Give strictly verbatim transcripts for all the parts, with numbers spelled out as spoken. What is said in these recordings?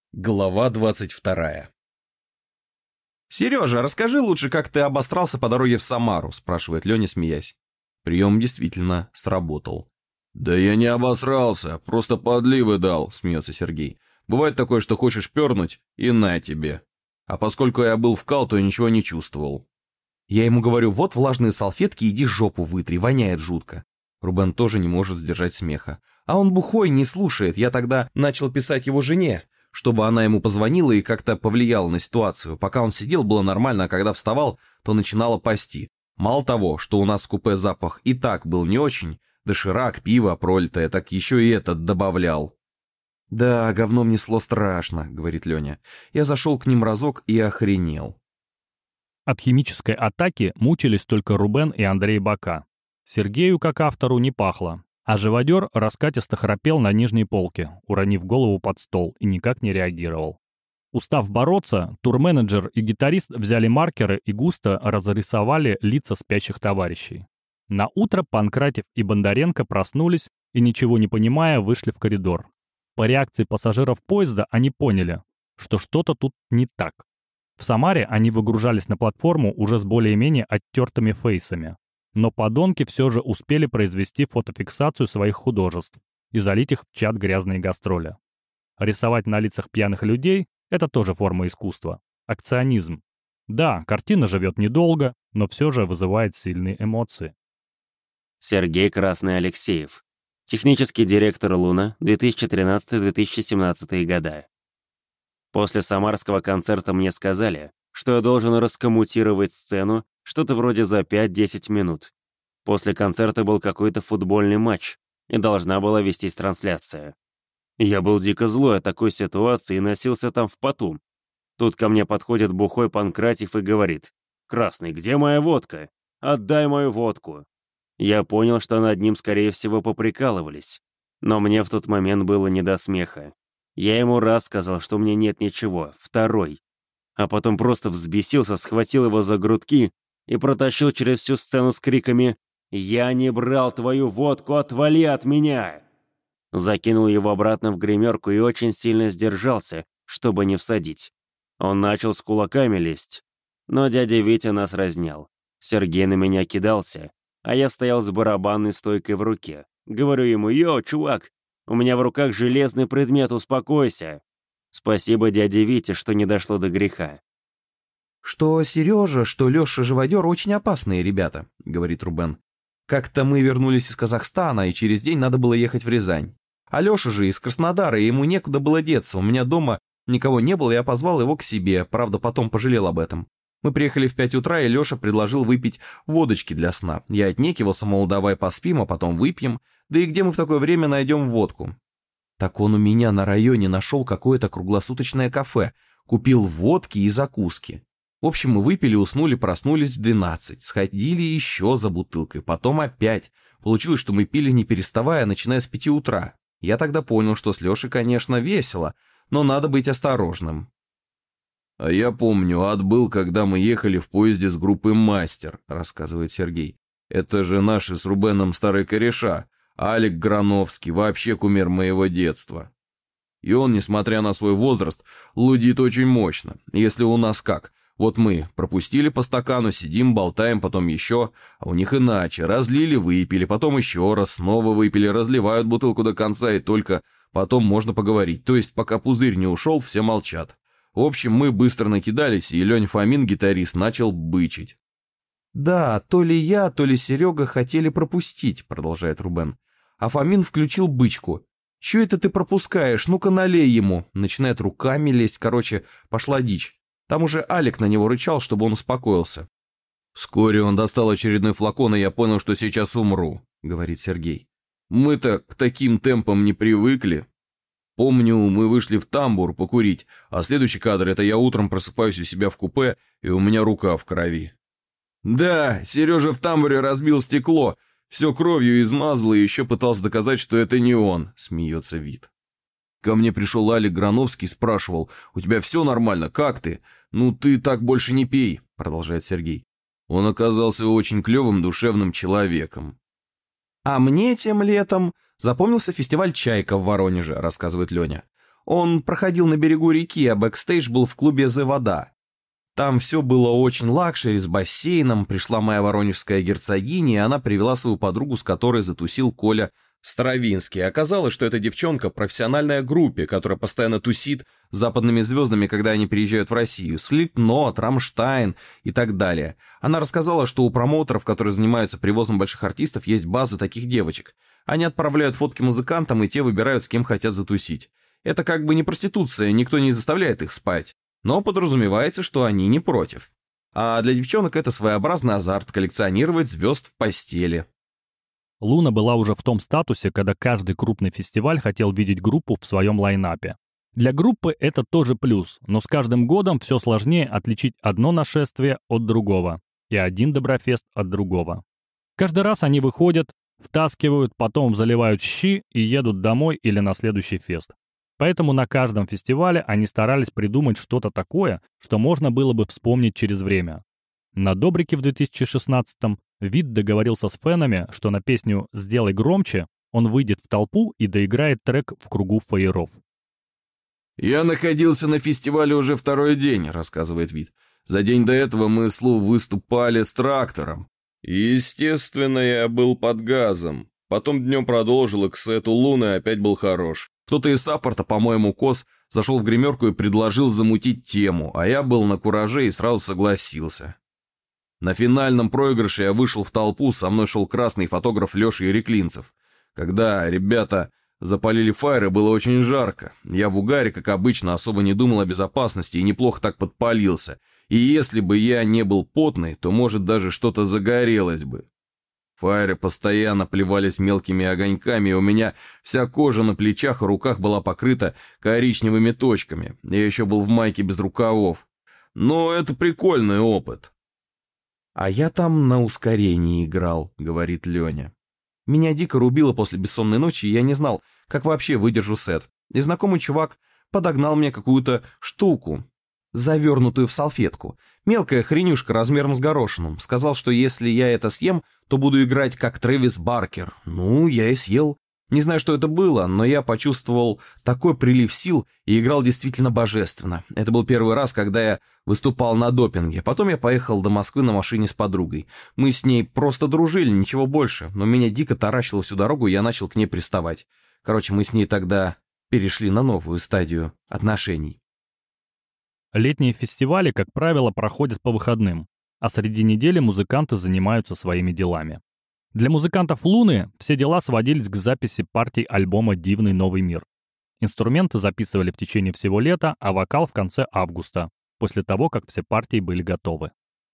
Глава двадцать вторая. «Сережа, расскажи лучше, как ты обосрался по дороге в Самару», — спрашивает Леня, смеясь. Прием действительно сработал. «Да я не обосрался, просто подливы дал», — смеется Сергей. «Бывает такое, что хочешь пернуть, и на тебе. А поскольку я был вкал, то ничего не чувствовал». Я ему говорю: вот влажные салфетки, иди жопу вытри, воняет жутко. Рубен тоже не может сдержать смеха. А он бухой, не слушает. Я тогда начал писать его жене, чтобы она ему позвонила и как-то повлияла на ситуацию. Пока он сидел, было нормально, а когда вставал, то начинало пасти. Мало того, что у нас в купе запах и так был не очень, доширак, пиво пролитое, так еще и этот добавлял. «Да, говном несло страшно», — говорит Леня. Я зашел к ним разок и охренел. От химической атаки мучились только Рубен и Андрей Бока. Сергею, как автору, не пахло, а живодер раскатисто храпел на нижней полке, уронив голову под стол, и никак не реагировал. Устав бороться, турменеджер и гитарист взяли маркеры и густо разрисовали лица спящих товарищей. На утро Панкратев и Бондаренко проснулись и, ничего не понимая, вышли в коридор. По реакции пассажиров поезда они поняли, что что-то тут не так. В Самаре они выгружались на платформу уже с более-менее оттертыми фейсами. Но подонки все же успели произвести фотофиксацию своих художеств и залить их в чат грязные гастроли. Рисовать на лицах пьяных людей – это тоже форма искусства. Акционизм. Да, картина живет недолго, но все же вызывает сильные эмоции. Сергей Красный Алексеев. Технический директор «Луна», две тысячи тринадцатый — две тысячи семнадцатый года. После самарского концерта мне сказали, что я должен раскоммутировать сцену что-то вроде за пять-десять минут. После концерта был какой-то футбольный матч, и должна была вестись трансляция. Я был дико злой от такой ситуации и носился там в поту. Тут ко мне подходит бухой Панкратев и говорит: «Красный, где моя водка? Отдай мою водку». Я понял, что над ним, скорее всего, поприкалывались. Но мне в тот момент было не до смеха. Я ему раз сказал, что у меня нет ничего, второй. А потом просто взбесился, схватил его за грудки и протащил через всю сцену с криками: «Я не брал твою водку, отвали от меня!» Закинул его обратно в гримерку и очень сильно сдержался, чтобы не всадить. Он начал с кулаками лезть. Но дядя Витя нас разнял. Сергей на меня кидался, а я стоял с барабанной стойкой в руке. Говорю ему: «Йо, чувак, у меня в руках железный предмет, успокойся». Спасибо дяде Вите, что не дошло до греха. «Что Сережа, что Леша Живодер очень опасные ребята», — говорит Рубен. «Как-то мы вернулись из Казахстана, и через день надо было ехать в Рязань. А Леша же из Краснодара, и ему некуда было деться. У меня дома никого не было, я позвал его к себе, правда, потом пожалел об этом. Мы приехали в пять утра, и Леша предложил выпить водочки для сна. Я отнекивался, мол, давай поспим, а потом выпьем. Да и где мы в такое время найдем водку? Так он у меня на районе нашел какое-то круглосуточное кафе, купил водки и закуски. В общем, мы выпили, уснули, проснулись в двенадцать, сходили еще за бутылкой, потом опять. Получилось, что мы пили не переставая, начиная с пяти утра. Я тогда понял, что с Лешей, конечно, весело, но надо быть осторожным». «А я помню, ад был, когда мы ехали в поезде с группой «Мастер», — рассказывает Сергей. «Это же наши с Рубеном старые кореша. Алик Грановский, вообще кумир моего детства. И он, несмотря на свой возраст, лудит очень мощно. Если у нас как, вот мы пропустили по стакану, сидим, болтаем, потом еще, а у них иначе. Разлили, выпили, потом еще раз, снова выпили, разливают бутылку до конца, и только потом можно поговорить. То есть, пока пузырь не ушел, все молчат. В общем, мы быстро накидались, и Лень Фомин, гитарист, начал бычить». «Да, то ли я, то ли Серега хотели пропустить», — продолжает Рубен. А Фомин включил бычку. «Чё это ты пропускаешь? Ну-ка налей ему!» Начинает руками лезть, короче, пошла дичь. Там уже Алик на него рычал, чтобы он успокоился. «Вскоре он достал очередной флакон, и я понял, что сейчас умру», — говорит Сергей. «Мы-то к таким темпам не привыкли. Помню, мы вышли в тамбур покурить, а следующий кадр — это я утром просыпаюсь у себя в купе, и у меня рука в крови». «Да, Сережа в тамбуре разбил стекло, все кровью измазало и еще пытался доказать, что это не он», — смеется Вит. «Ко мне пришел Алик Грановский, спрашивал: у тебя все нормально, как ты? Ну ты так больше не пей», — продолжает Сергей. Он оказался очень клевым душевным человеком. «А мне тем летом запомнился фестиваль «Чайка» в Воронеже», — рассказывает Леня. Он проходил на берегу реки, а бэкстейдж был в клубе «The Вода». Там все было очень лакшери, с бассейном. Пришла моя воронежская герцогиня, и она привела свою подругу, с которой затусил Коля Стравинский. Оказалось, что эта девчонка в профессиональной группе, которая постоянно тусит с западными звездами, когда они приезжают в Россию. Слипнот, Рамштайн и так далее. Она рассказала, что у промоутеров, которые занимаются привозом больших артистов, есть базы таких девочек. Они отправляют фотки музыкантам, и те выбирают, с кем хотят затусить. Это как бы не проституция, никто не заставляет их спать. Но подразумевается, что они не против. А для девчонок это своеобразный азарт — коллекционировать звезд в постели. Луна была уже в том статусе, когда каждый крупный фестиваль хотел видеть группу в своем лайнапе. Для группы это тоже плюс, но с каждым годом все сложнее отличить одно нашествие от другого и один Доброфест от другого. Каждый раз они выходят, втаскивают, потом заливают щи и едут домой или на следующий фест. Поэтому на каждом фестивале они старались придумать что-то такое, что можно было бы вспомнить через время. На Добрике в две тысячи шестнадцатом Вит договорился с фенами, что на песню «Сделай громче» он выйдет в толпу и доиграет трек в кругу фаеров. «Я находился на фестивале уже второй день», — рассказывает Вит. «За день до этого мы с Лу выступали с трактором. Естественно, я был под газом. Потом днем продолжил, и к сету Луны опять был хорош. Кто-то из саппорта, по-моему, Кос, зашел в гримерку и предложил замутить тему, а я был на кураже и сразу согласился. На финальном проигрыше я вышел в толпу, со мной шел красный фотограф Леша Ереклинцев. Когда ребята запалили фаеры, было очень жарко. Я в угаре, как обычно, особо не думал о безопасности и неплохо так подпалился. И если бы я не был потный, то, может, даже что-то загорелось бы. Фаеры постоянно плевались мелкими огоньками, и у меня вся кожа на плечах и руках была покрыта коричневыми точками. Я еще был в майке без рукавов. Но это прикольный опыт. «А я там на ускорении играл», — говорит Леня. «Меня дико рубило после бессонной ночи, и я не знал, как вообще выдержу сет. И знакомый чувак подогнал мне какую-то штуку, завернутую в салфетку. Мелкая хренюшка размером с горошину. Сказал, что если я это съем, то буду играть как Трэвис Баркер. Ну, я и съел. Не знаю, что это было, но я почувствовал такой прилив сил и играл действительно божественно. Это был первый раз, когда я выступал на допинге. Потом я поехал до Москвы на машине с подругой. Мы с ней просто дружили, ничего больше. Но меня дико таращило всю дорогу, и я начал к ней приставать. Короче, мы с ней тогда перешли на новую стадию отношений. Летние фестивали, как правило, проходят по выходным, а среди недели музыканты занимаются своими делами. Для музыкантов «Луны» все дела сводились к записи партий альбома «Дивный новый мир». Инструменты записывали в течение всего лета, а вокал в конце августа, после того, как все партии были готовы.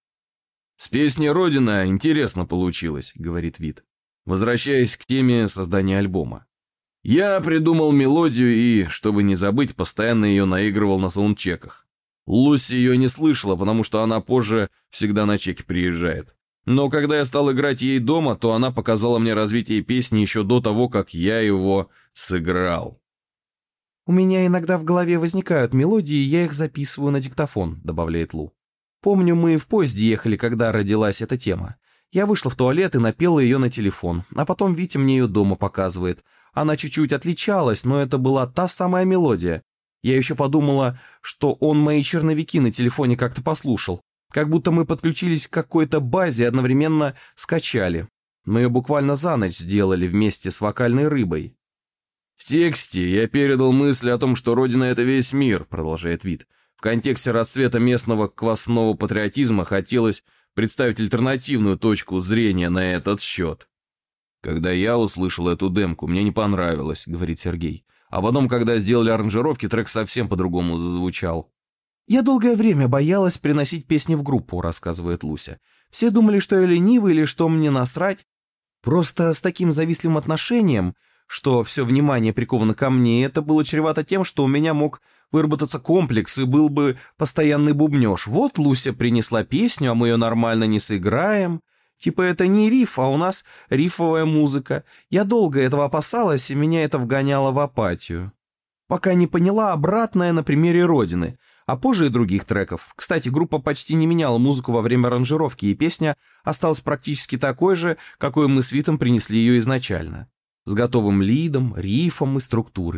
«С песней «Родина» интересно получилось», — говорит Вит, возвращаясь к теме создания альбома. «Я придумал мелодию и, чтобы не забыть, постоянно ее наигрывал на саундчеках. Луси ее не слышала, потому что она позже всегда на чеки приезжает. Но когда я стал играть ей дома, то она показала мне развитие песни еще до того, как я его сыграл». «У меня иногда в голове возникают мелодии, и я их записываю на диктофон», — добавляет Лу. «Помню, мы в поезде ехали, когда родилась эта тема. Я вышла в туалет и напела ее на телефон, а потом Витя мне ее дома показывает. Она чуть-чуть отличалась, но это была та самая мелодия. Я еще подумала, что он мои черновики на телефоне как-то послушал. Как будто мы подключились к какой-то базе и одновременно скачали. Мы ее буквально за ночь сделали вместе с вокальной рыбой». «В тексте я передал мысли о том, что Родина — это весь мир», — продолжает Вит. «В контексте расцвета местного квасного патриотизма хотелось представить альтернативную точку зрения на этот счет. Когда я услышал эту демку, мне не понравилось», — говорит Сергей. «А потом, когда сделали аранжировки, трек совсем по-другому зазвучал». «Я долгое время боялась приносить песни в группу», — рассказывает Луся. «Все думали, что я ленивый или что мне насрать. Просто с таким завистливым отношением, что все внимание приковано ко мне, это было чревато тем, что у меня мог выработаться комплекс и был бы постоянный бубнеж. Вот Луся принесла песню, а мы ее нормально не сыграем. Типа это не риф, а у нас рифовая музыка. Я долго этого опасалась, и меня это вгоняло в апатию. Пока не поняла обратное на примере Родины, а позже и других треков. Кстати, группа почти не меняла музыку во время аранжировки, и песня осталась практически такой же, какой мы с Витом принесли ее изначально. С готовым лидом, рифом и структурой.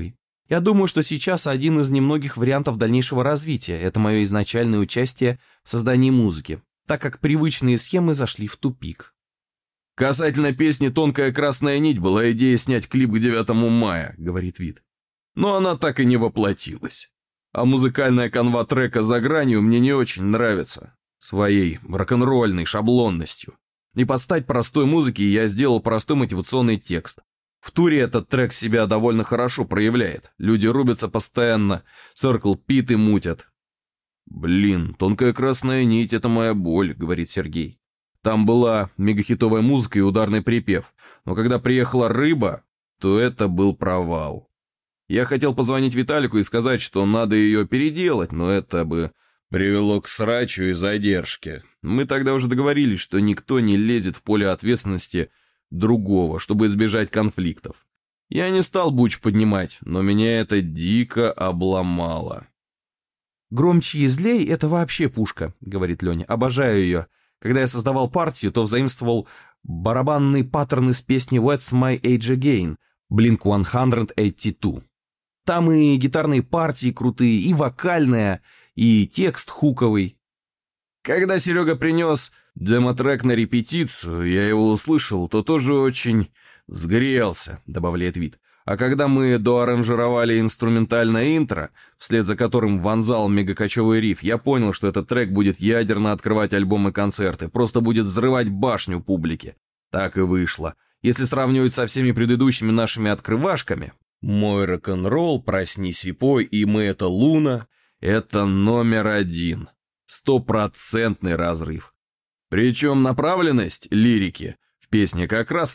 Я думаю, что сейчас один из немногих вариантов дальнейшего развития. Это мое изначальное участие в создании музыки, так как привычные схемы зашли в тупик. «Касательно песни «Тонкая красная нить» была идея снять клип к девятому мая», — говорит Вит. «Но она так и не воплотилась. А музыкальная канва трека «За гранью» мне не очень нравится. Своей рок-н-ролльной шаблонностью. И под стать простой музыке я сделал простой мотивационный текст. В туре этот трек себя довольно хорошо проявляет. Люди рубятся постоянно, Circle Pit и мутят». «Блин, «Тонкая красная нить» — это моя боль», — говорит Сергей. «Там была мегахитовая музыка и ударный припев. Но когда приехала «Рыба», то это был провал. Я хотел позвонить Виталику и сказать, что надо ее переделать, но это бы привело к срачу и задержке. Мы тогда уже договорились, что никто не лезет в поле ответственности другого, чтобы избежать конфликтов. Я не стал буч поднимать, но меня это дико обломало». «Громче и злей — это вообще пушка», — говорит Леня. «Обожаю ее. Когда я создавал партию, то взаимствовал барабанный паттерн из песни «What's My Age Again» Блинк сто восемьдесят два. Там и гитарные партии крутые, и вокальная, и текст хуковый». Когда Серега принес демо-трек на репетицию, я его услышал, то тоже очень взгрелся, добавляет Вит. А когда мы доаранжировали инструментальное интро, вслед за которым вонзал мегакочевый риф, я понял, что этот трек будет ядерно открывать альбомы и концерты, просто будет взрывать башню публики. Так и вышло. Если сравнивать со всеми предыдущими нашими открывашками, «Мой рок-н-ролл», «Проснись и пой» и «Мы — это Луна» — это номер один. Стопроцентный разрыв. Причем направленность лирики в песне как раз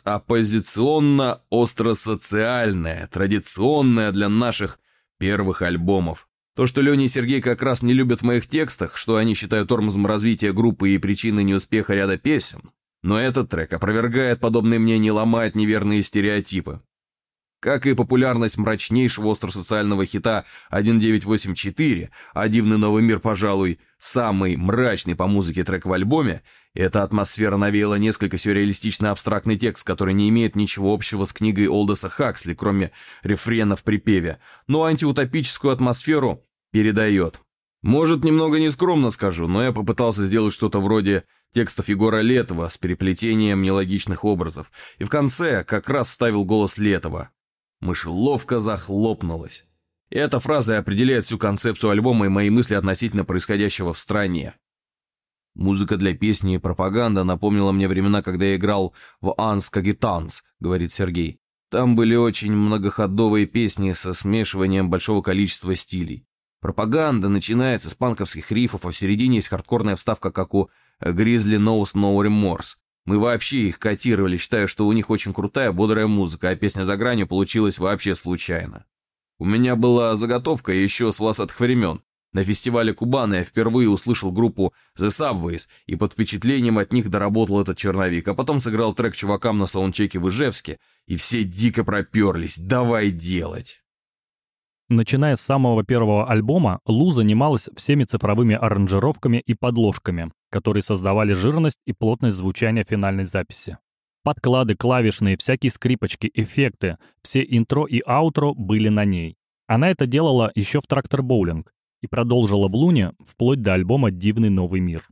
оппозиционно-остросоциальная, традиционная для наших первых альбомов. То, что Леня и Сергей как раз не любят в моих текстах, что они считают тормозом развития группы и причиной неуспеха ряда песен. Но этот трек опровергает подобные мнения и ломает неверные стереотипы. Как и популярность мрачнейшего остросоциального хита тысяча девятьсот восемьдесят четыре, а «Дивный новый мир», пожалуй, самый мрачный по музыке трек в альбоме, эта атмосфера навеяла несколько сюрреалистичный абстрактный текст, который не имеет ничего общего с книгой Олдоса Хаксли, кроме рефрена в припеве, но антиутопическую атмосферу передает. Может, немного нескромно скажу, но я попытался сделать что-то вроде текстов Егора Летова с переплетением нелогичных образов, и в конце как раз вставил голос Летова. Мышеловка захлопнулась. И эта фраза определяет всю концепцию альбома и мои мысли относительно происходящего в стране. «Музыка для песни и пропаганда напомнила мне времена, когда я играл в «Анс Кагитанс», — говорит Сергей. Там были очень многоходовые песни со смешиванием большого количества стилей. Пропаганда начинается с панковских рифов, а в середине есть хардкорная вставка, как у Grizzly Knows No Remorse. Мы вообще их котировали, считая, что у них очень крутая, бодрая музыка, а песня «За гранью» получилась вообще случайно. У меня была заготовка еще с волосатых времен. На фестивале Кубана я впервые услышал группу The Subways, и под впечатлением от них доработал этот черновик, а потом сыграл трек чувакам на саундчеке в Ижевске, и все дико проперлись. Давай делать! Начиная с самого первого альбома, Лу занималась всеми цифровыми аранжировками и подложками, которые создавали жирность и плотность звучания финальной записи. Подклады, клавишные, всякие скрипочки, эффекты, все интро и аутро были на ней. Она это делала еще в «Трактор Боулинг» и продолжила в «Луне» вплоть до альбома «Дивный новый мир».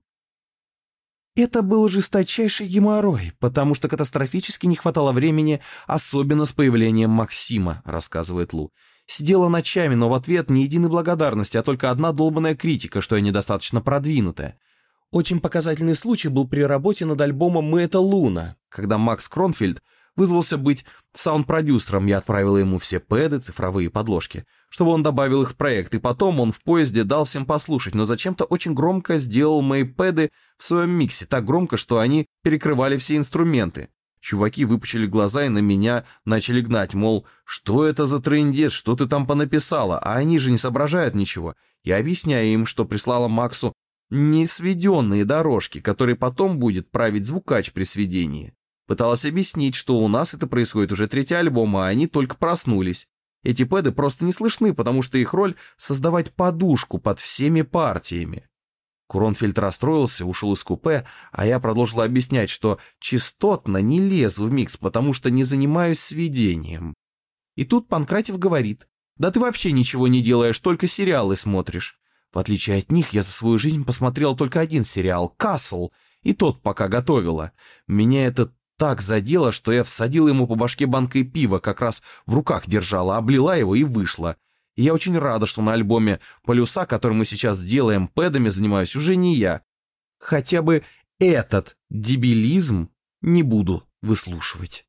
Это был жесточайший геморрой, потому что катастрофически не хватало времени, особенно с появлением Максима, рассказывает Лу. Сидела ночами, но в ответ ни единой благодарности, а только одна долбанная критика, что я недостаточно продвинутая. Очень показательный случай был при работе над альбомом «Мы — это Луна», когда Макс Кронфельд вызвался быть саунд-продюсером. Я отправила ему все пэды, цифровые подложки, чтобы он добавил их в проект, и потом он в поезде дал всем послушать, но зачем-то очень громко сделал мои пэды в своем миксе, так громко, что они перекрывали все инструменты. Чуваки выпучили глаза и на меня начали гнать, мол, что это за трындец, что ты там понаписала, а они же не соображают ничего. Я объясняю им, что прислала Максу несведенные дорожки, которые потом будет править звукач при сведении. Пыталась объяснить, что у нас это происходит уже третий альбом, а они только проснулись. Эти пэды просто не слышны, потому что их роль — создавать подушку под всеми партиями. Кронфельд расстроился, ушел из купе, а я продолжила объяснять, что частотно не лезу в микс, потому что не занимаюсь сведением. И тут Панкратев говорит: Да ты вообще ничего не делаешь, только сериалы смотришь. В отличие от них, я за свою жизнь посмотрел только один сериал «Касл», и тот пока готовила. Меня это так задело, что я всадила ему по башке банкой пива, как раз в руках держала, облила его и вышла. И я очень рада, что на альбоме «Полюса», который мы сейчас делаем, пэдами занимаюсь уже не я. Хотя бы этот дебилизм не буду выслушивать.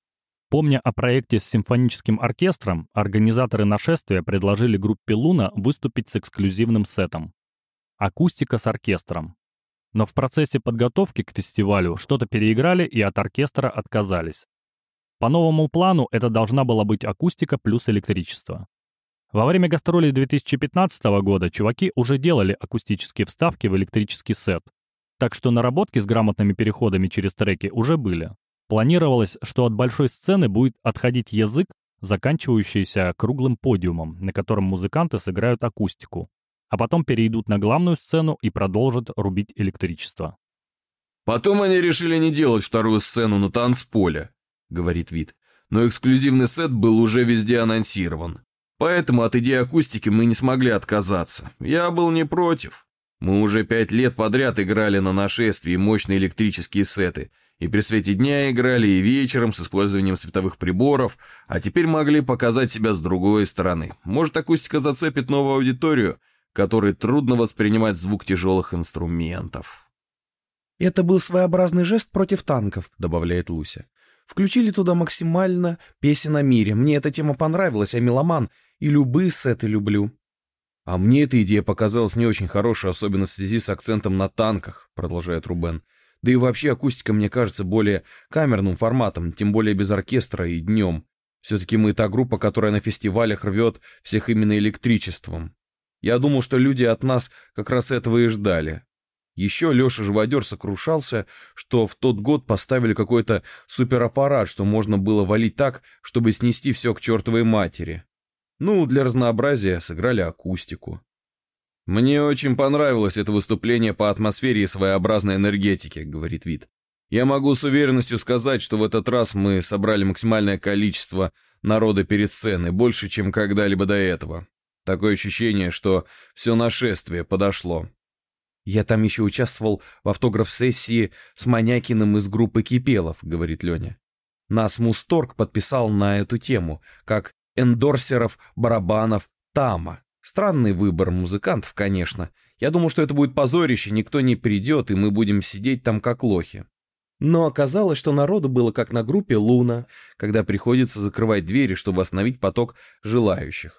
Помня о проекте с симфоническим оркестром, организаторы нашествия предложили группе «Луна» выступить с эксклюзивным сетом. Акустика с оркестром. Но в процессе подготовки к фестивалю что-то переиграли и от оркестра отказались. По новому плану это должна была быть акустика плюс электричество. Во время гастролей две тысячи пятнадцатого года чуваки уже делали акустические вставки в электрический сет. Так что наработки с грамотными переходами через треки уже были. Планировалось, что от большой сцены будет отходить язык, заканчивающийся круглым подиумом, на котором музыканты сыграют акустику, а потом перейдут на главную сцену и продолжат рубить электричество. «Потом они решили не делать вторую сцену на танцполе», — говорит Вит. «Но эксклюзивный сет был уже везде анонсирован. Поэтому от идеи акустики мы не смогли отказаться. Я был не против. Мы уже пять лет подряд играли на нашествии мощные электрические сеты. И при свете дня играли, и вечером с использованием световых приборов, а теперь могли показать себя с другой стороны. Может, акустика зацепит новую аудиторию, которой трудно воспринимать звук тяжелых инструментов». «Это был своеобразный жест против танков», — добавляет Луся. «Включили туда максимально песен о мире. Мне эта тема понравилась, а меломан и любые сеты люблю». «А мне эта идея показалась не очень хорошей, особенно в связи с акцентом на танках», — продолжает Рубен. «Да и вообще акустика мне кажется более камерным форматом, тем более без оркестра и днем. Все-таки мы та группа, которая на фестивалях рвет всех именно электричеством. Я думал, что люди от нас как раз этого и ждали». Еще Леша Живодер сокрушался, что в тот год поставили какой-то супераппарат, что можно было валить так, чтобы снести все к чертовой матери. Ну, для разнообразия сыграли акустику. «Мне очень понравилось это выступление по атмосфере и своеобразной энергетике», — говорит Вит. «Я могу с уверенностью сказать, что в этот раз мы собрали максимальное количество народа перед сценой, больше, чем когда-либо до этого. Такое ощущение, что все нашествие подошло». «Я там еще участвовал в автограф-сессии с Манякиным из группы Кипелов», — говорит Леня. «Нас Мусторг подписал на эту тему, как эндорсеров барабанов Тама. Странный выбор музыкантов, конечно. Я думал, что это будет позорище, никто не придет, и мы будем сидеть там как лохи. Но оказалось, что народу было как на группе «Луна», когда приходится закрывать двери, чтобы остановить поток желающих».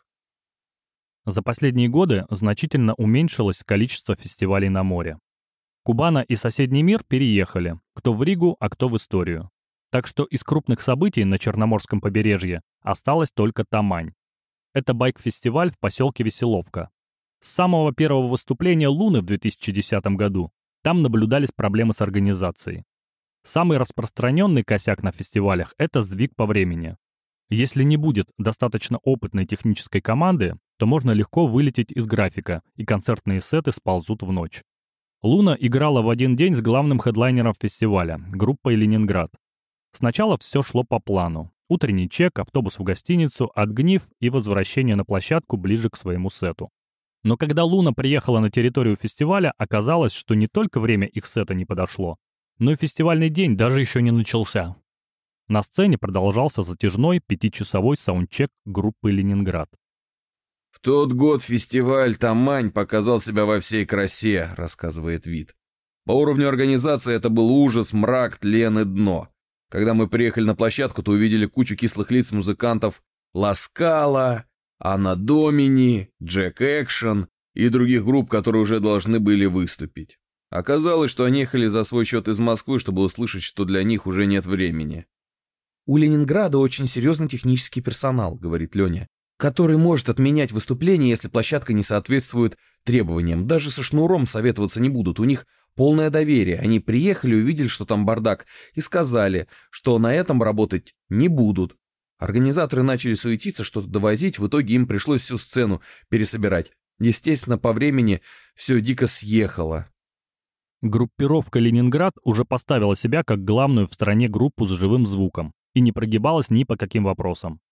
За последние годы значительно уменьшилось количество фестивалей на море. Кубана и соседний мир переехали, кто в Ригу, а кто в Историю. Так что из крупных событий на Черноморском побережье осталась только Тамань. Это байк-фестиваль в поселке Веселовка. С самого первого выступления «Луны» в две тысячи десятом году там наблюдались проблемы с организацией. Самый распространенный косяк на фестивалях – это сдвиг по времени. Если не будет достаточно опытной технической команды, то можно легко вылететь из графика, и концертные сеты сползут в ночь. «Луна» играла в один день с главным хедлайнером фестиваля – группой «Ленинград». Сначала все шло по плану. Утренний чек, автобус в гостиницу, отгнив и возвращение на площадку ближе к своему сету. Но когда «Луна» приехала на территорию фестиваля, оказалось, что не только время их сета не подошло, но и фестивальный день даже еще не начался. На сцене продолжался затяжной пятичасовой саундчек группы «Ленинград». «В тот год фестиваль «Тамань» показал себя во всей красе», — рассказывает Вит. «По уровню организации это был ужас, мрак, тлен и дно. Когда мы приехали на площадку, то увидели кучу кислых лиц музыкантов Ласкала, Анна Домини, Джек Экшен и других групп, которые уже должны были выступить. Оказалось, что они ехали за свой счет из Москвы, чтобы услышать, что для них уже нет времени». «У Ленинграда очень серьезный технический персонал», — говорит Леня, «который может отменять выступление, если площадка не соответствует требованиям. Даже со шнуром советоваться не будут, у них полное доверие. Они приехали, увидели, что там бардак, и сказали, что на этом работать не будут. Организаторы начали суетиться, что-то довозить, в итоге им пришлось всю сцену пересобирать. Естественно, по времени все дико съехало». Группировка «Ленинград» уже поставила себя как главную в стране группу с живым звуком и не прогибалась ни по каким вопросам.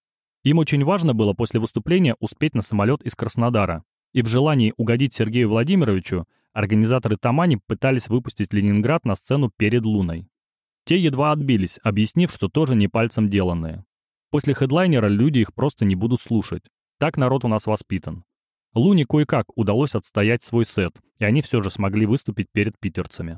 Им очень важно было после выступления успеть на самолет из Краснодара. И в желании угодить Сергею Владимировичу организаторы Тамани пытались выпустить Ленинград на сцену перед Луной. Те едва отбились, объяснив, что тоже не пальцем деланные. После хедлайнера люди их просто не будут слушать. Так народ у нас воспитан. Луне кое-как удалось отстоять свой сет, и они все же смогли выступить перед питерцами.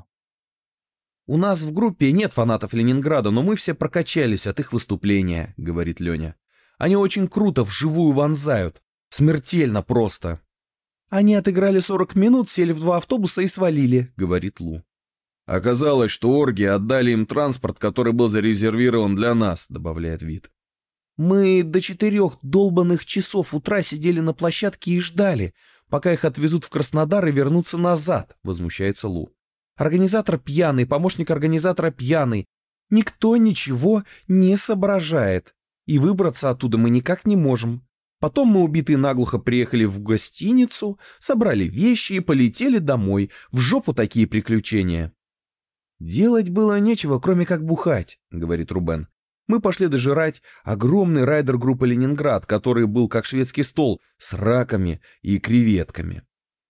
«У нас в группе нет фанатов Ленинграда, но мы все прокачались от их выступления», — говорит Леня. «Они очень круто вживую вонзают. Смертельно просто». «Они отыграли сорок минут, сели в два автобуса и свалили», — говорит Лу. «Оказалось, что орги отдали им транспорт, который был зарезервирован для нас», — добавляет Вит. «Мы до четырех долбанных часов утра сидели на площадке и ждали, пока их отвезут в Краснодар и вернутся назад», — возмущается Лу. «Организатор пьяный, помощник организатора пьяный. Никто ничего не соображает. И выбраться оттуда мы никак не можем. Потом мы, убитые наглухо, приехали в гостиницу, собрали вещи и полетели домой. В жопу такие приключения». «Делать было нечего, кроме как бухать», — говорит Рубен. «Мы пошли дожирать огромный райдер группы «Ленинград», который был как шведский стол, с раками и креветками».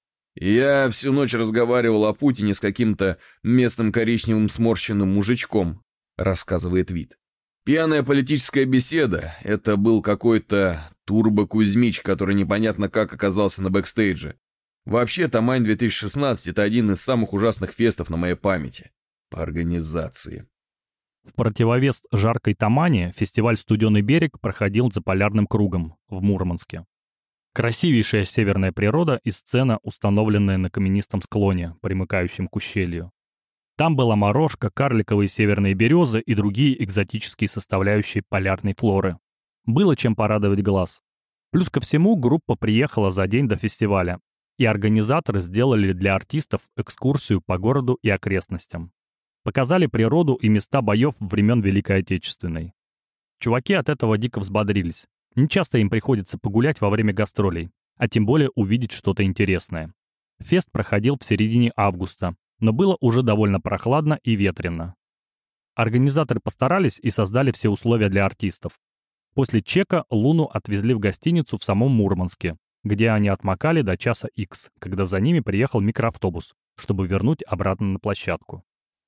«Я всю ночь разговаривал о Путине с каким-то местным коричневым сморщенным мужичком», — рассказывает Вит. «Пьяная политическая беседа — это был какой-то Турбо-Кузьмич, который непонятно как оказался на бэкстейдже. Вообще, Тамань две тысячи шестнадцать — это один из самых ужасных фестов на моей памяти. По организации». В противовес жаркой Тамани фестиваль «Студеный берег» проходил за полярным кругом в Мурманске. Красивейшая северная природа и сцена, установленная на каменистом склоне, примыкающем к ущелью. Там была морожка, карликовые северные березы и другие экзотические составляющие полярной флоры. Было чем порадовать глаз. Плюс ко всему группа приехала за день до фестиваля, и организаторы сделали для артистов экскурсию по городу и окрестностям. Показали природу и места боев времен Великой Отечественной. Чуваки от этого дико взбодрились. Нечасто им приходится погулять во время гастролей, а тем более увидеть что-то интересное. Фест проходил в середине августа, но было уже довольно прохладно и ветрено. Организаторы постарались и создали все условия для артистов. После чека Луну отвезли в гостиницу в самом Мурманске, где они отмокали до часа икс, когда за ними приехал микроавтобус, чтобы вернуть обратно на площадку.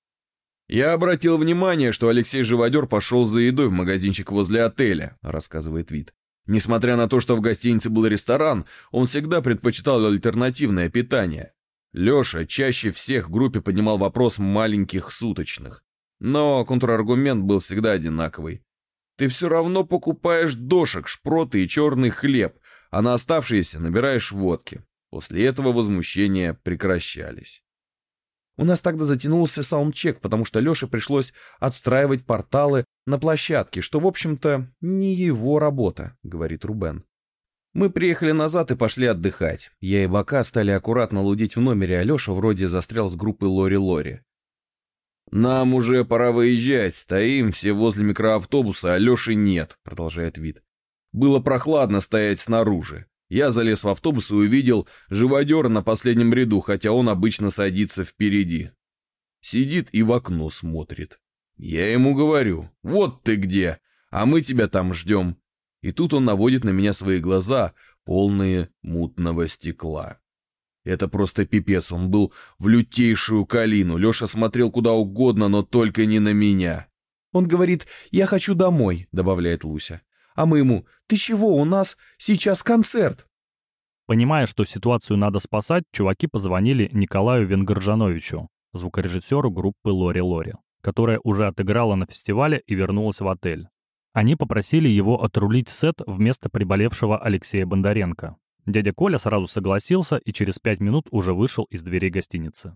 «Я обратил внимание, что Алексей Живодер пошел за едой в магазинчик возле отеля», — рассказывает Вит. «Несмотря на то, что в гостинице был ресторан, он всегда предпочитал альтернативное питание. Леша чаще всех в группе поднимал вопрос маленьких суточных. Но контраргумент был всегда одинаковый. Ты все равно покупаешь дошек, шпроты и черный хлеб, а на оставшиеся набираешь водки». После этого возмущения прекращались. «У нас тогда затянулся саундчек, потому что Леше пришлось отстраивать порталы на площадке, что, в общем-то, не его работа», — говорит Рубен. «Мы приехали назад и пошли отдыхать. Я и Бока стали аккуратно лудить в номере, а Леша вроде застрял с группой Лори-Лори». «Нам уже пора выезжать. Стоим все возле микроавтобуса, а Леши нет», — продолжает Вит. «Было прохладно стоять снаружи. Я залез в автобус и увидел живодера на последнем ряду, хотя он обычно садится впереди. Сидит и в окно смотрит. Я ему говорю: вот ты где, а мы тебя там ждем». И тут он наводит на меня свои глаза, полные мутного стекла. Это просто пипец, он был в лютейшую калину. Леша смотрел куда угодно, но только не на меня. «Он говорит: я хочу домой», — добавляет Луся. А мы ему: «Ты чего, у нас сейчас концерт». Понимая, что ситуацию надо спасать, чуваки позвонили Николаю Венгоржановичу, звукорежиссеру группы Лори-Лори, которая уже отыграла на фестивале и вернулась в отель. Они попросили его отрулить сет вместо приболевшего Алексея Бондаренко. Дядя Коля сразу согласился и через пять минут уже вышел из дверей гостиницы.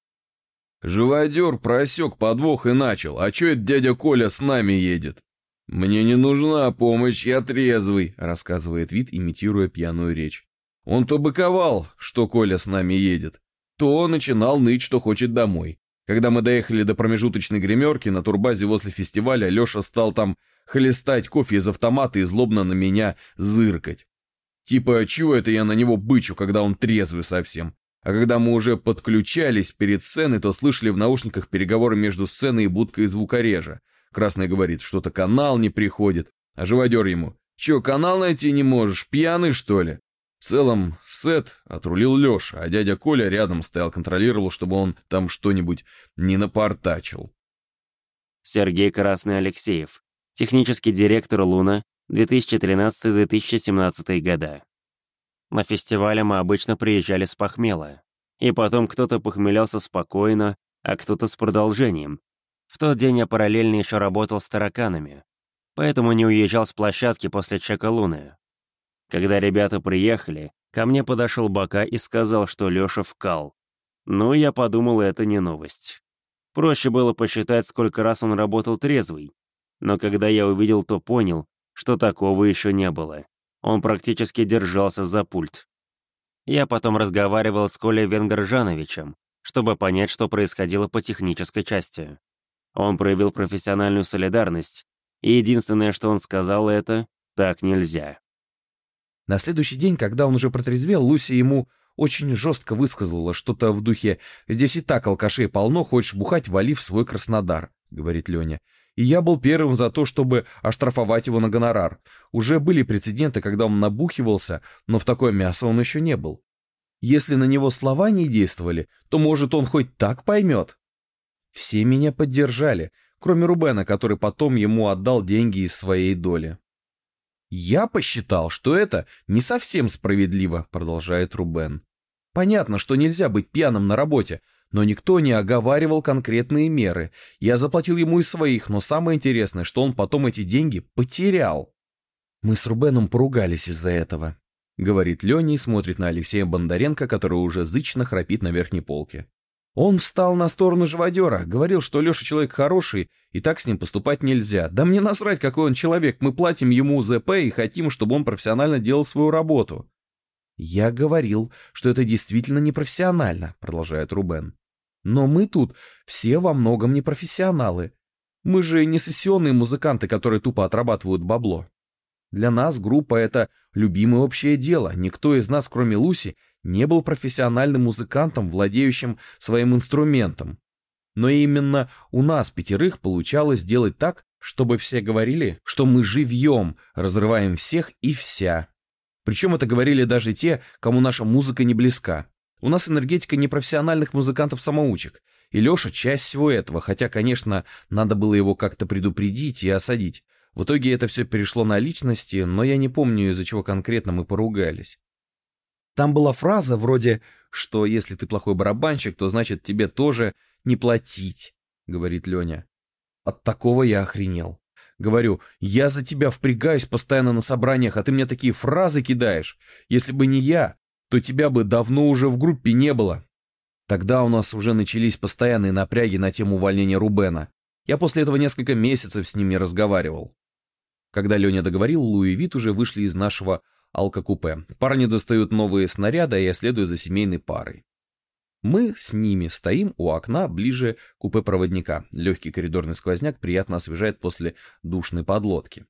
«Живодер просек подвох и начал: а чё это дядя Коля с нами едет?» «Мне не нужна помощь, я трезвый», — рассказывает Вит, имитируя пьяную речь. «Он то быковал, что Коля с нами едет, то начинал ныть, что хочет домой. Когда мы доехали до промежуточной гримерки на турбазе возле фестиваля, Леша стал там хлестать кофе из автомата и злобно на меня зыркать. Типа, чего это я на него бычу, когда он трезвый совсем? А когда мы уже подключались перед сценой, то слышали в наушниках переговоры между сценой и будкой звукорежа. Красный говорит: что-то канал не приходит, а живодер ему: Че, канал найти не можешь? Пьяный, что ли? В целом, сет отрулил Леша, а дядя Коля рядом стоял, контролировал, чтобы он там что-нибудь не напортачил. Сергей Красный Алексеев, технический директор «Луна», две тысячи тринадцатый — две тысячи семнадцатый года. На фестивале мы обычно приезжали с похмела. И потом кто-то похмелялся спокойно, а кто-то с продолжением. В тот день я параллельно еще работал с тараканами, поэтому не уезжал с площадки после чека Луны. Когда ребята приехали, ко мне подошел Бока и сказал, что Леша вкал. Ну, я подумал, это не новость. Проще было посчитать, сколько раз он работал трезвый. Но когда я увидел, то понял, что такого еще не было. Он практически держался за пульт. Я потом разговаривал с Колей Венгржановичем, чтобы понять, что происходило по технической части. Он проявил профессиональную солидарность, и единственное, что он сказал, это «так нельзя». На следующий день, когда он уже протрезвел, Луся ему очень жестко высказала что-то в духе «Здесь и так алкашей полно, хочешь бухать, вали в свой Краснодар», — говорит Леня. И я был первым за то, чтобы оштрафовать его на гонорар. Уже были прецеденты, когда он набухивался, но в такое мясо он еще не был. Если на него слова не действовали, то, может, он хоть так поймет. Все меня поддержали, кроме Рубена, который потом ему отдал деньги из своей доли. «Я посчитал, что это не совсем справедливо», — продолжает Рубен. «Понятно, что нельзя быть пьяным на работе, но никто не оговаривал конкретные меры. Я заплатил ему из своих, но самое интересное, что он потом эти деньги потерял». «Мы с Рубеном поругались из-за этого», — говорит Леня и смотрит на Алексея Бондаренко, который уже зычно храпит на верхней полке. «Он встал на сторону живодера, говорил, что Леша человек хороший, и так с ним поступать нельзя. Да мне насрать, какой он человек, мы платим ему ЗП и хотим, чтобы он профессионально делал свою работу». «Я говорил, что это действительно непрофессионально», — продолжает Рубен. «Но мы тут все во многом непрофессионалы. Мы же не сессионные музыканты, которые тупо отрабатывают бабло. Для нас группа — это любимое общее дело. Никто из нас, кроме Луси, не был профессиональным музыкантом, владеющим своим инструментом. Но именно у нас пятерых получалось делать так, чтобы все говорили, что мы живьем разрываем всех и вся. Причем это говорили даже те, кому наша музыка не близка. У нас энергетика непрофессиональных музыкантов-самоучек, и Леша часть всего этого, хотя, конечно, надо было его как-то предупредить и осадить. В итоге это все перешло на личности, но я не помню, из-за чего конкретно мы поругались. Там была фраза вроде, что если ты плохой барабанщик, то значит тебе тоже не платить, говорит Леня. От такого я охренел. Говорю, я за тебя впрягаюсь постоянно на собраниях, а ты мне такие фразы кидаешь. Если бы не я, то тебя бы давно уже в группе не было. Тогда у нас уже начались постоянные напряги на тему увольнения Рубена. Я после этого несколько месяцев с ним не разговаривал. Когда Леня договорил, Лу и Вит уже вышли из нашего алкокупе. Парни достают новые снаряды, а я следую за семейной парой. Мы с ними стоим у окна ближе к купе проводника. Легкий коридорный сквозняк приятно освежает после душной подлодки.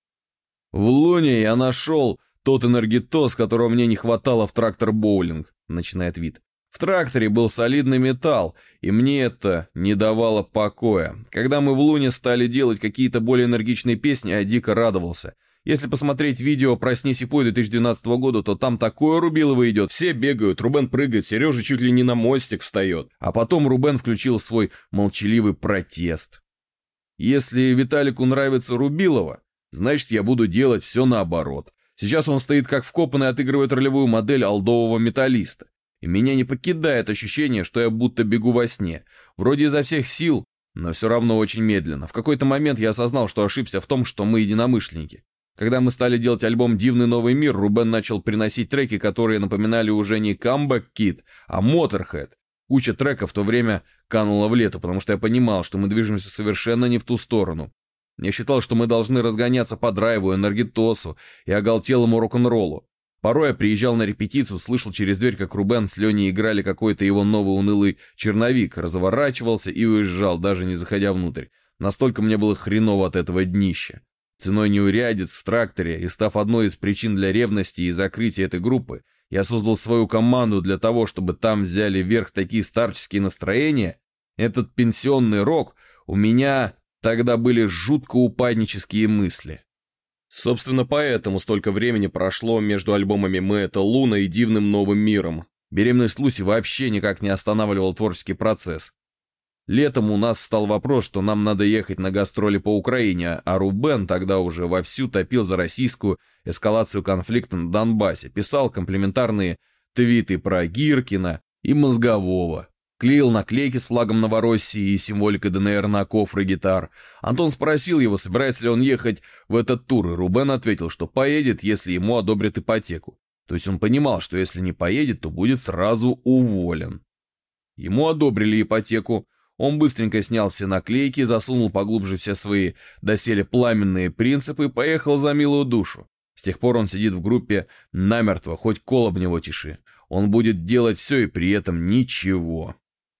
«В Луне я нашел тот энергетоз, которого мне не хватало в трактор-боулинг», — начинает Вит. «В тракторе был солидный металл, и мне это не давало покоя. Когда мы в Луне стали делать какие-то более энергичные песни, я дико радовался. Если посмотреть видео «Проснись и пой» две тысячи двенадцатого года, то там такое рубилово идет. Все бегают, Рубен прыгает, Сережа чуть ли не на мостик встает. А потом Рубен включил свой молчаливый протест. Если Виталику нравится рубилово, значит, я буду делать все наоборот. Сейчас он стоит как вкопанный, отыгрывает ролевую модель олдового металлиста. И меня не покидает ощущение, что я будто бегу во сне. Вроде изо всех сил, но все равно очень медленно. В какой-то момент я осознал, что ошибся в том, что мы единомышленники. Когда мы стали делать альбом «Дивный новый мир», Рубен начал приносить треки, которые напоминали уже не Comeback Kid, а Motorhead. Куча треков в то время канула в лету, потому что я понимал, что мы движемся совершенно не в ту сторону. Я считал, что мы должны разгоняться по драйву, энергетосу и оголтелому рок-н-роллу. Порой я приезжал на репетицию, слышал через дверь, как Рубен с Леней играли какой-то его новый унылый черновик, разворачивался и уезжал, даже не заходя внутрь. Настолько мне было хреново от этого днища. Ценой неурядиц в тракторе и став одной из причин для ревности и закрытия этой группы, я создал свою команду для того, чтобы там взяли вверх такие старческие настроения. Этот пенсионный рок, у меня тогда были жутко упаднические мысли. Собственно, поэтому столько времени прошло между альбомами «Мы — это Луна» и «Дивным новым миром». Беременность Луси вообще никак не останавливал творческий процесс. Летом у нас встал вопрос, что нам надо ехать на гастроли по Украине, а Рубен тогда уже вовсю топил за российскую эскалацию конфликта на Донбассе, писал комплиментарные твиты про Гиркина и Мозгового, клеил наклейки с флагом Новороссии и символикой ДНР на кофры гитар. Антон спросил его, собирается ли он ехать в этот тур, и Рубен ответил, что поедет, если ему одобрят ипотеку. То есть он понимал, что если не поедет, то будет сразу уволен. Ему одобрили ипотеку. Он быстренько снял все наклейки, засунул поглубже все свои доселе пламенные принципы и поехал за милую душу. С тех пор он сидит в группе намертво, хоть кол об него тиши. Он будет делать все и при этом ничего.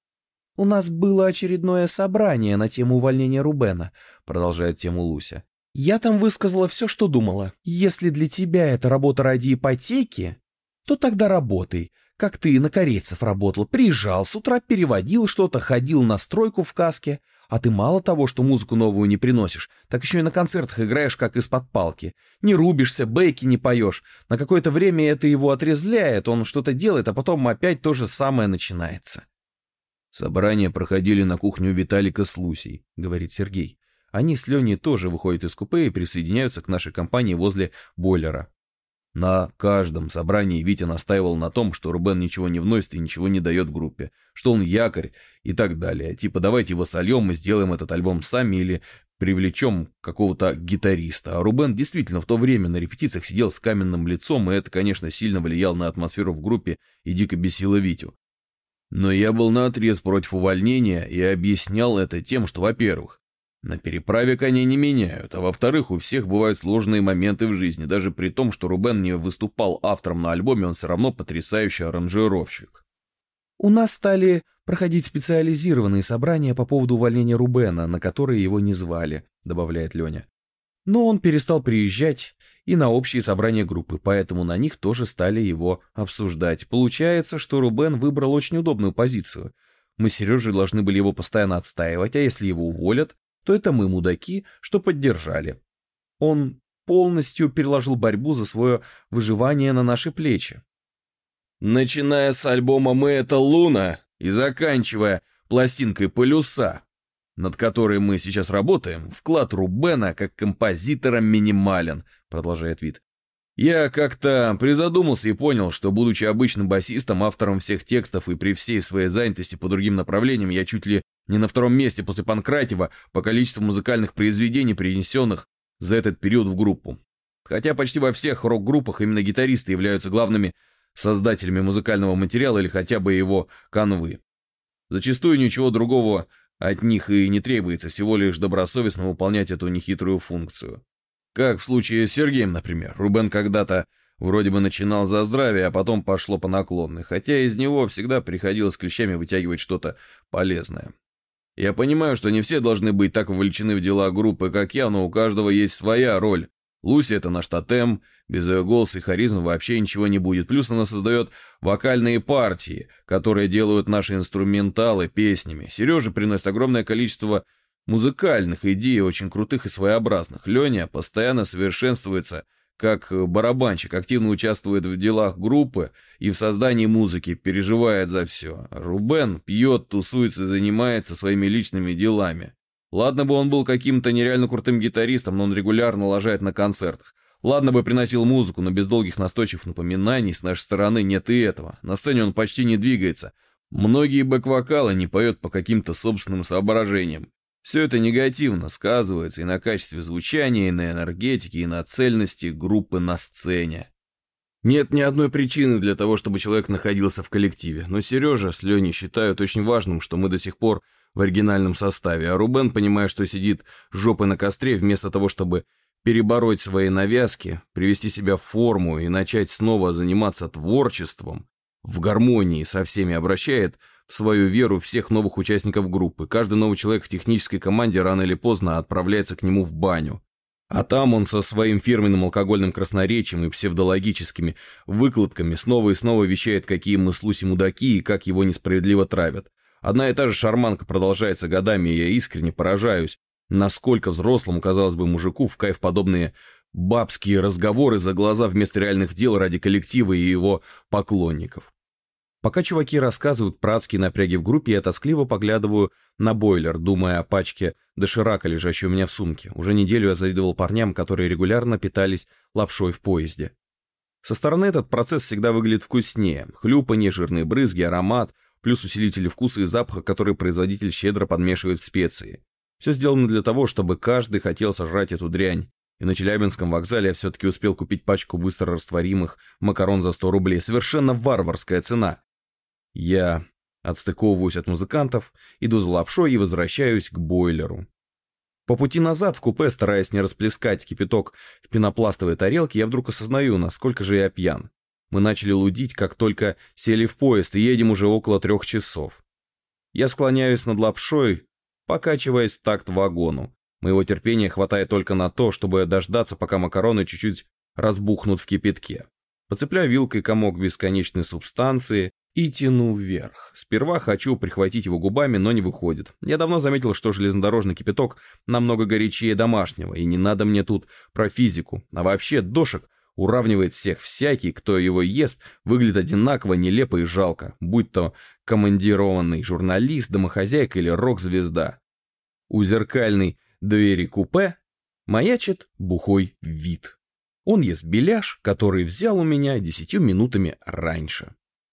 «У нас было очередное собрание на тему увольнения Рубена», — продолжает тему Луся. «Я там высказала все, что думала. Если для тебя это работа ради ипотеки, то тогда работай. Как ты на корейцев работал, приезжал, с утра переводил что-то, ходил на стройку в каске, а ты мало того, что музыку новую не приносишь, так еще и на концертах играешь как из-под палки. Не рубишься, бейки не поешь. На какое-то время это его отрезвляет, он что-то делает, а потом опять то же самое начинается». «Собрания проходили на кухню Виталика с Лусей», — говорит Сергей. Они с Леней тоже выходят из купе и присоединяются к нашей компании возле бойлера. На каждом собрании Витя настаивал на том, что Рубен ничего не вносит и ничего не дает группе, что он якорь и так далее. Типа давайте его сольем и сделаем этот альбом сами или привлечем какого-то гитариста. А Рубен действительно в то время на репетициях сидел с каменным лицом, и это, конечно, сильно влияло на атмосферу в группе и дико бесило Витю. Но я был наотрез против увольнения и объяснял это тем, что, во-первых, на переправе коней не меняют, а во-вторых, у всех бывают сложные моменты в жизни. Даже при том, что Рубен не выступал автором на альбоме, он все равно потрясающий аранжировщик. «У нас стали проходить специализированные собрания по поводу увольнения Рубена, на которые его не звали», — добавляет Леня. «Но он перестал приезжать и на общие собрания группы, поэтому на них тоже стали его обсуждать. Получается, что Рубен выбрал очень удобную позицию. Мы с Сережей должны были его постоянно отстаивать, а если его уволят, то это мы мудаки, что поддержали. Он полностью переложил борьбу за свое выживание на наши плечи». Начиная с альбома «Мы — это Луна» и заканчивая пластинкой «Полюса», над которой мы сейчас работаем, вклад Рубена как композитора минимален, продолжает Вит. Я как-то призадумался и понял, что, будучи обычным басистом, автором всех текстов и при всей своей занятости по другим направлениям, я чуть ли не на втором месте после Панкратьева по количеству музыкальных произведений, принесенных за этот период в группу. Хотя почти во всех рок-группах именно гитаристы являются главными создателями музыкального материала или хотя бы его канвы. Зачастую ничего другого от них и не требуется, всего лишь добросовестно выполнять эту нехитрую функцию. Как в случае с Сергеем, например. Рубен когда-то вроде бы начинал за здравие, а потом пошло по наклонной, хотя из него всегда приходилось клещами вытягивать что-то полезное. Я понимаю, что не все должны быть так вовлечены в дела группы, как я, но у каждого есть своя роль. Луси — это наш тотем, без ее голоса и харизмы вообще ничего не будет. Плюс она создает вокальные партии, которые делают наши инструменталы песнями. Сережа приносит огромное количество музыкальных идей, очень крутых и своеобразных. Леня постоянно совершенствуется как барабанщик, активно участвует в делах группы и в создании музыки, переживает за все. Рубен пьет, тусуется и занимается своими личными делами. Ладно бы он был каким-то нереально крутым гитаристом, но он регулярно лажает на концертах. Ладно бы приносил музыку, но без долгих настойчивых напоминаний с нашей стороны нет и этого. На сцене он почти не двигается. Многие бэк-вокалы не поет по каким-то собственным соображениям. Все это негативно сказывается и на качестве звучания, и на энергетике, и на цельности группы на сцене. Нет ни одной причины для того, чтобы человек находился в коллективе, но Сережа с Леней считают очень важным, что мы до сих пор в оригинальном составе, а Рубен, понимая, что сидит жопой на костре, вместо того, чтобы перебороть свои навязки, привести себя в форму и начать снова заниматься творчеством, в гармонии со всеми обращает в свою веру всех новых участников группы. Каждый новый человек в технической команде рано или поздно отправляется к нему в баню. А там он со своим фирменным алкогольным красноречием и псевдологическими выкладками снова и снова вещает, какие мы с Луси мудаки и как его несправедливо травят. Одна и та же шарманка продолжается годами, и я искренне поражаюсь, насколько взрослому, казалось бы, мужику в кайф подобные Бабские разговоры за глаза вместо реальных дел ради коллектива и его поклонников. Пока чуваки рассказывают про адские напряги в группе, я тоскливо поглядываю на бойлер, думая о пачке доширака, лежащей у меня в сумке. Уже неделю я завидовал парням, которые регулярно питались лапшой в поезде. Со стороны этот процесс всегда выглядит вкуснее. Хлюпанье, жирные брызги, аромат, плюс усилители вкуса и запаха, которые производитель щедро подмешивает в специи. Все сделано для того, чтобы каждый хотел сожрать эту дрянь. И на Челябинском вокзале я все-таки успел купить пачку быстро растворимых макарон за сто рублей. Совершенно варварская цена. Я отстыковываюсь от музыкантов, иду за лапшой и возвращаюсь к бойлеру. По пути назад в купе, стараясь не расплескать кипяток в пенопластовой тарелке, я вдруг осознаю, насколько же я пьян. Мы начали лудить, как только сели в поезд, и едем уже около трех часов. Я склоняюсь над лапшой, покачиваясь в такт вагону. Моего терпения хватает только на то, чтобы дождаться, пока макароны чуть-чуть разбухнут в кипятке. Подцепляю вилкой комок бесконечной субстанции и тяну вверх. Сперва хочу прихватить его губами, но не выходит. Я давно заметил, что железнодорожный кипяток намного горячее домашнего, и не надо мне тут про физику. А вообще дошик уравнивает всех. Всякий, кто его ест, выглядит одинаково, нелепо и жалко, будь то командированный журналист, домохозяйка или рок-звезда. У зеркальной двери купе маячит бухой вид. Он ест беляш, который взял у меня десятью минутами раньше.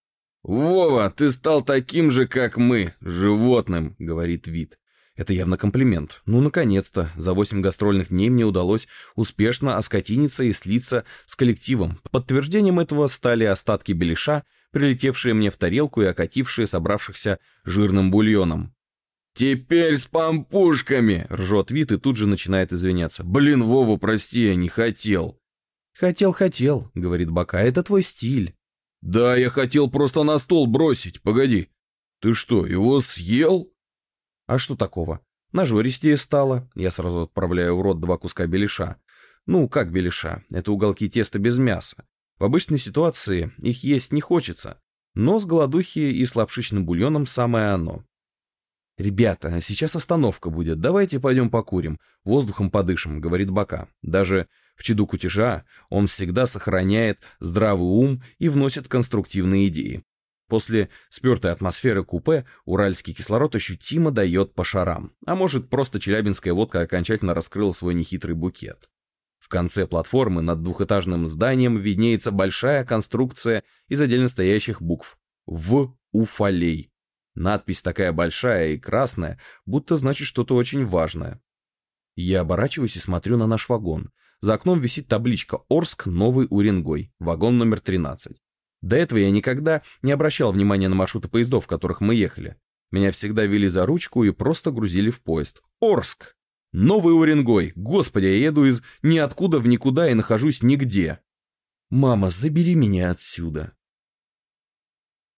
«Вова, ты стал таким же, как мы, животным», — говорит Вит. Это явно комплимент. Ну, наконец-то, за восемь гастрольных дней мне удалось успешно оскотиниться и слиться с коллективом. Подтверждением этого стали остатки беляша, прилетевшие мне в тарелку и окатившие собравшихся жирным бульоном. «Теперь с пампушками!» — ржет Вит и тут же начинает извиняться. «Блин, Вова, прости, я не хотел». «Хотел-хотел», — говорит Бока, — «это твой стиль». «Да, я хотел просто на стол бросить. Погоди, ты что, его съел?» «А что такого? Нажористее стало». Я сразу отправляю в рот два куска беляша. Ну, как беляша? Это уголки теста без мяса. В обычной ситуации их есть не хочется. Но с голодухи и с лапшичным бульоном самое оно. «Ребята, сейчас остановка будет. Давайте пойдем покурим. Воздухом подышим», — говорит Бока. Даже в чаду кутежа он всегда сохраняет здравый ум и вносит конструктивные идеи. После спертой атмосферы купе уральский кислород ощутимо дает по шарам. А может, просто челябинская водка окончательно раскрыла свой нехитрый букет. В конце платформы над двухэтажным зданием виднеется большая конструкция из отдельно стоящих букв «В Уфалей». Надпись такая большая и красная, будто значит что-то очень важное. Я оборачиваюсь и смотрю на наш вагон. За окном висит табличка «Орск, Новый Уренгой», вагон номер тринадцать. До этого я никогда не обращал внимания на маршруты поездов, в которых мы ехали. Меня всегда вели за ручку и просто грузили в поезд. Орск! Новый Уренгой! Господи, я еду из ниоткуда в никуда и нахожусь нигде. Мама, забери меня отсюда.